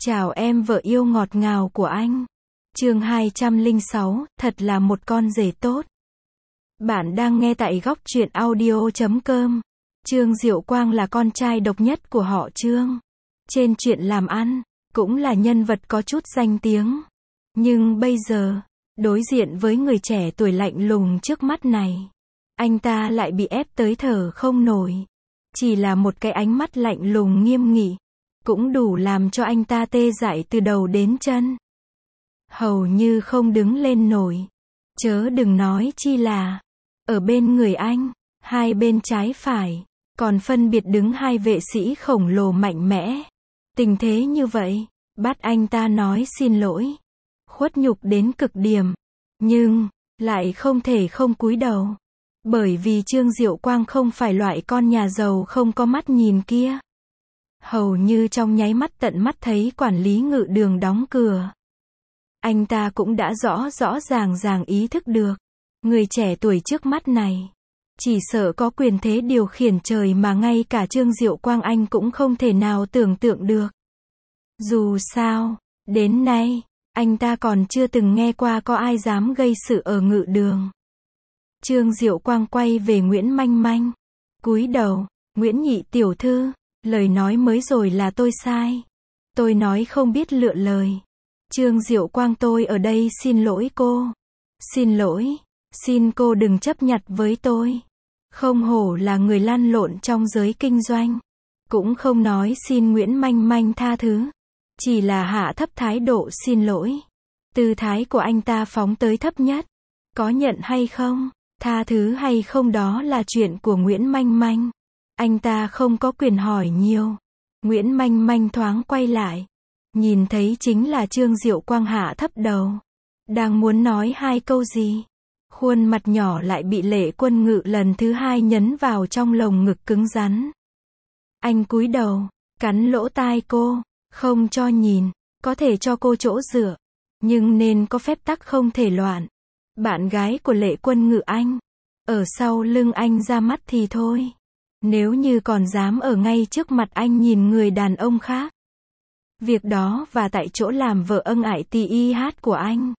Chào em vợ yêu ngọt ngào của anh. Chương 206, thật là một con rể tốt. Bạn đang nghe tại góc truyện audio.com. Trương Diệu Quang là con trai độc nhất của họ Trương. Trên chuyện làm ăn, cũng là nhân vật có chút danh tiếng. Nhưng bây giờ, đối diện với người trẻ tuổi lạnh lùng trước mắt này, anh ta lại bị ép tới thở không nổi. Chỉ là một cái ánh mắt lạnh lùng nghiêm nghị, cũng đủ làm cho anh ta tê dại từ đầu đến chân. Hầu như không đứng lên nổi. Chớ đừng nói chi là, ở bên người anh, hai bên trái phải, còn phân biệt đứng hai vệ sĩ khổng lồ mạnh mẽ. Tình thế như vậy, bắt anh ta nói xin lỗi. Khuất nhục đến cực điểm. Nhưng, lại không thể không cúi đầu. Bởi vì Trương Diệu Quang không phải loại con nhà giàu không có mắt nhìn kia. Hầu như trong nháy mắt tận mắt thấy quản lý ngự đường đóng cửa. Anh ta cũng đã rõ ràng ý thức được. Người trẻ tuổi trước mắt này, chỉ sợ có quyền thế điều khiển trời mà ngay cả Trương Diệu Quang anh cũng không thể nào tưởng tượng được. Dù sao, đến nay, anh ta còn chưa từng nghe qua có ai dám gây sự ở ngự đường. Trương Diệu Quang quay về Nguyễn Manh Manh. Cúi đầu, Nguyễn nhị tiểu thư, lời nói mới rồi là tôi sai. Tôi nói không biết lựa lời. Trương Diệu Quang tôi ở đây xin lỗi cô. Xin lỗi, xin cô đừng chấp nhặt với tôi. Không hổ là người lăn lộn trong giới kinh doanh. Cũng không nói xin Nguyễn Manh Manh tha thứ. Chỉ là hạ thấp thái độ xin lỗi. Tư thái của anh ta phóng tới thấp nhất. Có nhận hay không, tha thứ hay không đó là chuyện của Nguyễn Manh Manh. Anh ta không có quyền hỏi nhiều. Nguyễn Manh Manh thoáng quay lại. Nhìn thấy chính là Trương Diệu Quang hạ thấp đầu. Đang muốn nói hai câu gì. Khuôn mặt nhỏ lại bị Lệ Quân Ngự lần thứ hai nhấn vào trong lồng ngực cứng rắn. Anh cúi đầu, cắn lỗ tai cô. Không cho nhìn, có thể cho cô chỗ dựa. Nhưng nên có phép tắc không thể loạn. Bạn gái của Lệ Quân Ngự anh. Ở sau lưng anh ra mắt thì thôi. Nếu như còn dám ở ngay trước mặt anh nhìn người đàn ông khác. Việc đó và tại chỗ làm vợ ân ái tì y hát của anh.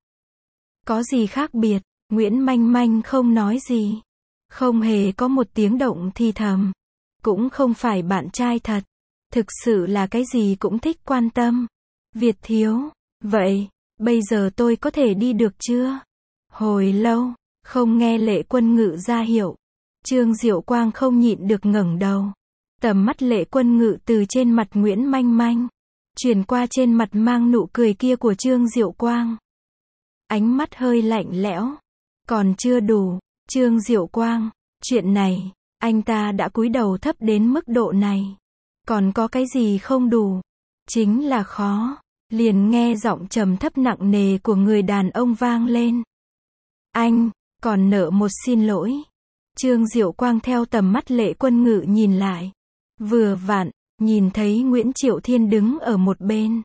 Có gì khác biệt, Nguyễn Manh Manh không nói gì. Không hề có một tiếng động thì thầm. Cũng không phải bạn trai thật. Thực sự là cái gì cũng thích quan tâm. Việt thiếu, vậy, bây giờ tôi có thể đi được chưa? Hồi lâu, không nghe Lệ Quân Ngự ra hiệu. Trương Diệu Quang không nhịn được ngẩng đầu. Tầm mắt Lệ Quân Ngự từ trên mặt Nguyễn Manh Manh chuyển qua trên mặt mang nụ cười kia của Trương Diệu Quang. Ánh mắt hơi lạnh lẽo. Còn chưa đủ, Trương Diệu Quang, chuyện này, anh ta đã cúi đầu thấp đến mức độ này. Còn có cái gì không đủ? Chính là khó. Liền nghe giọng trầm thấp nặng nề của người đàn ông vang lên. Anh, còn nợ một xin lỗi. Trương Diệu Quang theo tầm mắt Lệ Quân Ngự nhìn lại. Vừa vặn, nhìn thấy Nguyễn Triệu Thiên đứng ở một bên.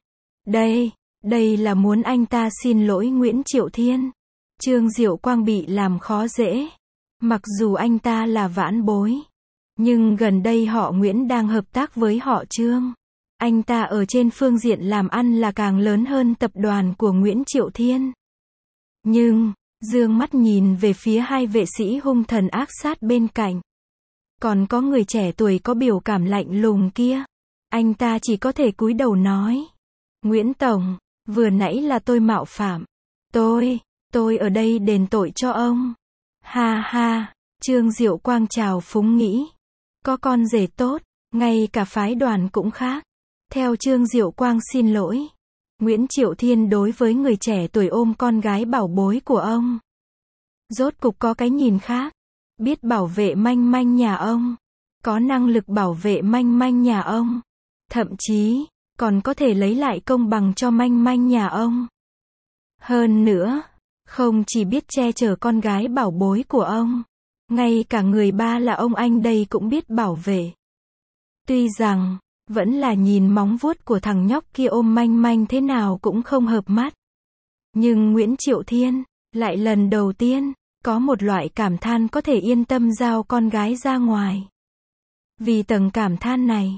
Đây là muốn anh ta xin lỗi Nguyễn Triệu Thiên. Trương Diệu Quang bị làm khó dễ. Mặc dù anh ta là vãn bối. Nhưng gần đây họ Nguyễn đang hợp tác với họ Trương. Anh ta ở trên phương diện làm ăn là càng lớn hơn tập đoàn của Nguyễn Triệu Thiên. Nhưng, dương mắt nhìn về phía hai vệ sĩ hung thần ác sát bên cạnh. Còn có người trẻ tuổi có biểu cảm lạnh lùng kia. Anh ta chỉ có thể cúi đầu nói. Nguyễn Tổng, vừa nãy là tôi mạo phạm. Tôi ở đây đền tội cho ông. Ha ha, Trương Diệu Quang trào phúng nghĩ. Có con rể tốt, ngay cả phái đoàn cũng khác. Theo Trương Diệu Quang xin lỗi. Nguyễn Triệu Thiên đối với người trẻ tuổi ôm con gái bảo bối của ông. Rốt cục có cái nhìn khác. Biết bảo vệ Manh Manh nhà ông. Có năng lực bảo vệ Manh Manh nhà ông. Thậm chí, còn có thể lấy lại công bằng cho Manh Manh nhà ông. Hơn nữa, không chỉ biết che chở con gái bảo bối của ông. Ngay cả người ba là ông anh đây cũng biết bảo vệ. Tuy rằng, vẫn là nhìn móng vuốt của thằng nhóc kia ôm Manh Manh thế nào cũng không hợp mắt. Nhưng Nguyễn Triệu Thiên, lại lần đầu tiên, có một loại cảm than có thể yên tâm giao con gái ra ngoài. Vì tầng cảm than này,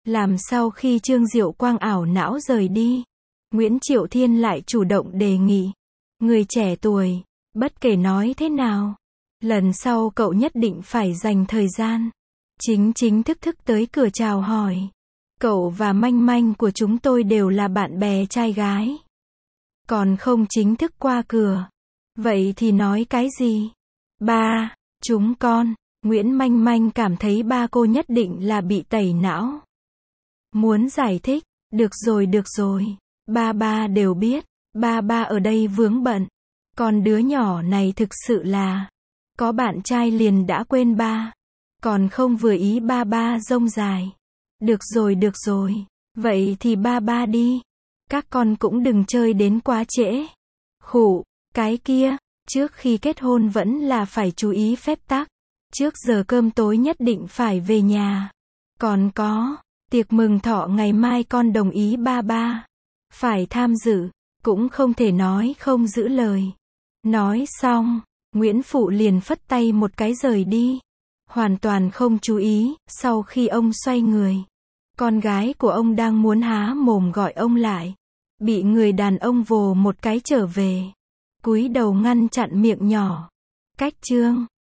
Làm sau khi Trương Diệu Quang ảo não rời đi, Nguyễn Triệu Thiên lại chủ động đề nghị. Người trẻ tuổi, bất kể nói thế nào, lần sau cậu nhất định phải dành thời gian, chính thức tới cửa chào hỏi. Cậu và Manh Manh của chúng tôi đều là bạn bè trai gái. Còn không chính thức qua cửa. Vậy thì nói cái gì? Ba, chúng con, Nguyễn Manh Manh cảm thấy ba cô nhất định là bị tẩy não. Muốn giải thích, được rồi. Ba đều biết, ba ở đây vướng bận. Còn đứa nhỏ này thực sự là, có bạn trai liền đã quên ba. Còn không vừa ý ba rông dài. Được rồi. Vậy thì ba đi. Các con cũng đừng chơi đến quá trễ. Khụ, cái kia, trước khi kết hôn vẫn là phải chú ý phép tắc. Trước giờ cơm tối nhất định phải về nhà. Còn có, tiệc mừng thọ ngày mai con đồng ý ba. Phải tham dự, cũng không thể nói không giữ lời. Nói xong, Nguyễn Phụ liền phất tay một cái rời đi. Hoàn toàn không chú ý, sau khi ông xoay người, con gái của ông đang muốn há mồm gọi ông lại, bị người đàn ông vồ một cái trở về, cúi đầu ngăn chặn miệng nhỏ. Cách Trương